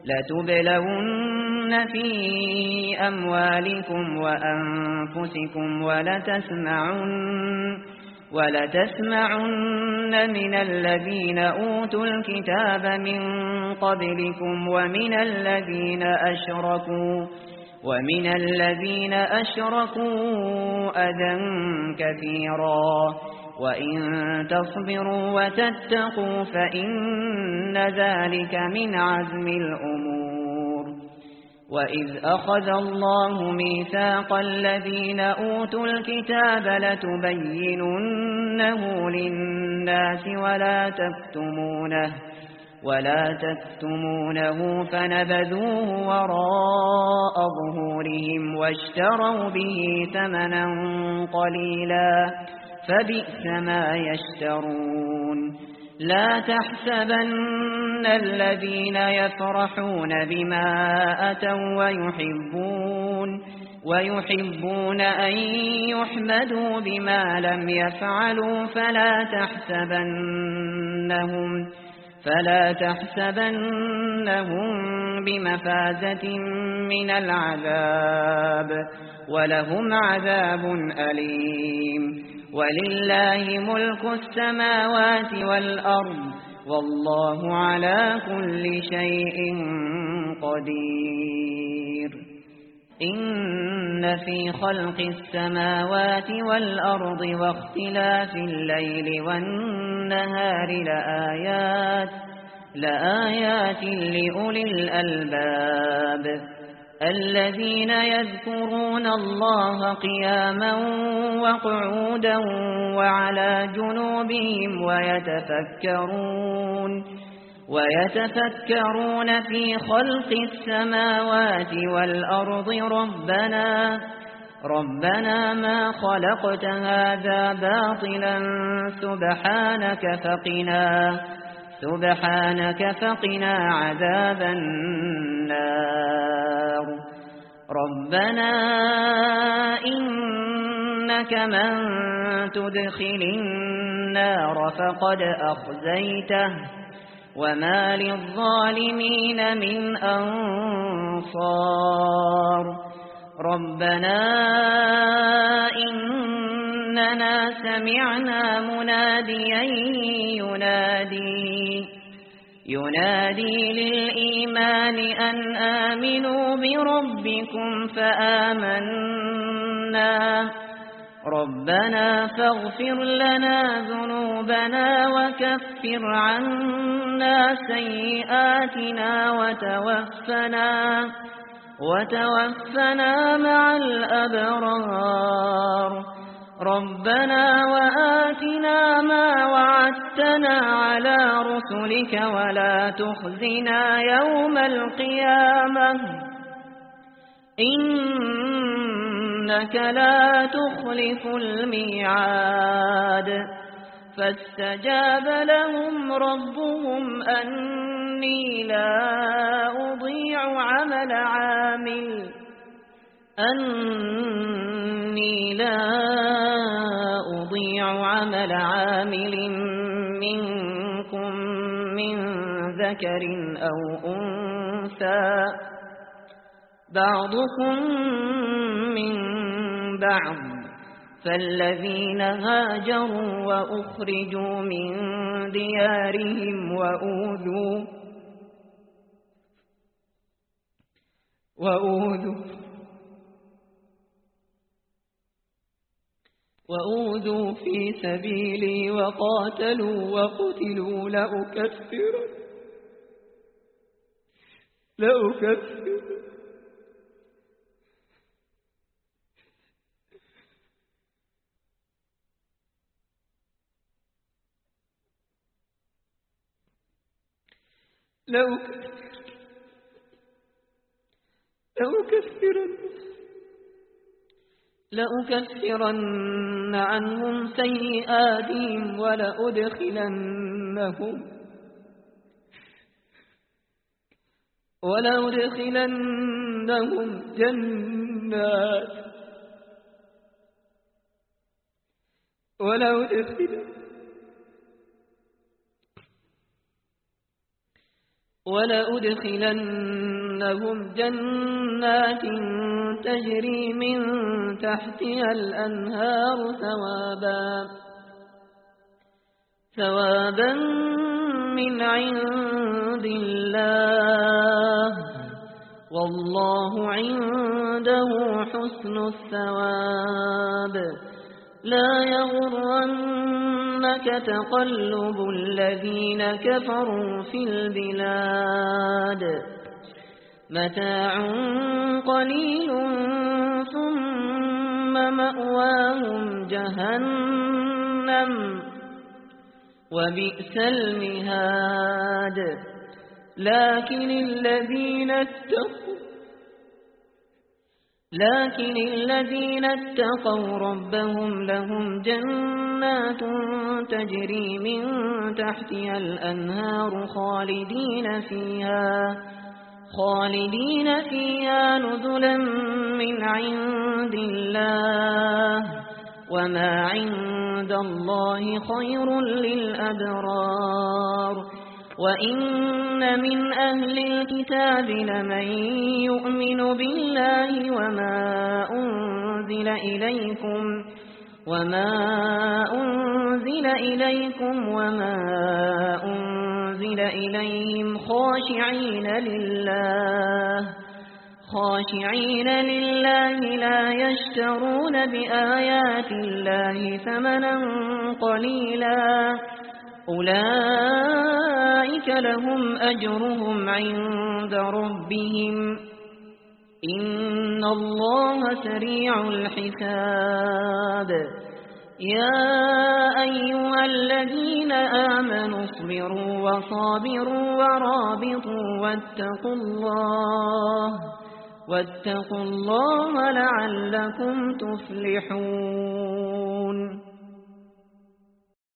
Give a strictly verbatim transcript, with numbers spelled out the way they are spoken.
لتبلون في أموالكم وأنفسكم ولتسمعن ولتسمعن من الذين أوتوا الكتاب من قبلكم ومن الذين أشركوا ومن الذين أشركوا أذى كثيرا وإن تصبروا وتتقوا فإن ذلك من عزم الأمور. وإذ أخذ الله ميثاق الذين أوتوا الكتاب لتبيننه للناس ولا تكتمونه ولا تكتمونه فنبذوه وراء ظهورهم واشتروا به ثمنا قليلا فبئس ما يشترون. لا تحسبن الذين يفرحون بما أتوا ويحبون ويحبون أن يحمدوا بما لم يفعلوا فلا تحسبنهم فلا تحسبنهم بمفازة من العذاب ولهم عذاب أليم. ولله ملك السماوات والأرض والله على كل شيء قدير. إن في خلق السماوات والأرض واختلاف الليل والنهار لآيات لآيات لأولي الألباب الذين يذكرون الله قياما وقعودا وعلى جنوبهم ويتفكرون ويتفكرون في خلق السماوات والأرض ربنا ربنا ما خلقت هذا باطلا سبحانك فقنا سبحانك فقنا عذاب النار. ربنا إنك من تدخل النار فقد أخزيته وما للظالمين من أنصار. ربنا إننا سمعنا مناديا ينادي ينادي للإيمان أن آمنوا بربكم فآمنا. ربنا فاغفر لنا ذنوبنا وكفر عنا سيئاتنا وتوفنا وتوفنا مع الأبرار. ربنا وآتنا ما وعدتنا على رسلك ولا تخزنا يوم القيامة إنك لا تخلف الميعاد. فاستجاب لهم ربهم أني لا أضيع عمل عامل أني لا أضيع عمل عامل منكم من ذكر أو أنثى بعضكم من بعض فالذين هاجروا وأخرجوا من ديارهم وأوذوا وأوذوا وأوذوا في سبيلي وقاتلوا وقتلوا لأكفر لأكفر لأكفرن لأكفرن عنهم سيئاتهم ولأدخلنهم ولأدخلنهم جنات ولأدخلنهم ولأدخلنهم جنات تجري من تحتها الأنهار ثوابا ثوابا من عند الله والله عنده حسن الثواب لا يغرنك تقلب الذين كفروا في البلاد متاع قليل ثم مأواهم جهنم وبئس المهاد لكن الذين اتقوا لكن الذين اتقوا ربهم لهم جنات تجري من تحتها الأنهار خالدين فيها خالدين فيها نزلا من عند الله وما عند الله خير للأبرار وإن من أهل الكتاب لمن يؤمن بالله وما أنزل إليكم وما أنزل إليكم وما أنزل إليهم خاشعين لله خاشعين لله لا يشترون بآيات الله ثمنا قليلا أولئك لهم أجرهم عند ربهم إن الله سريع الحساب يا أيها الذين آمنوا اصبروا وصابروا ورابطوا واتقوا الله واتقوا الله لعلكم تفلحون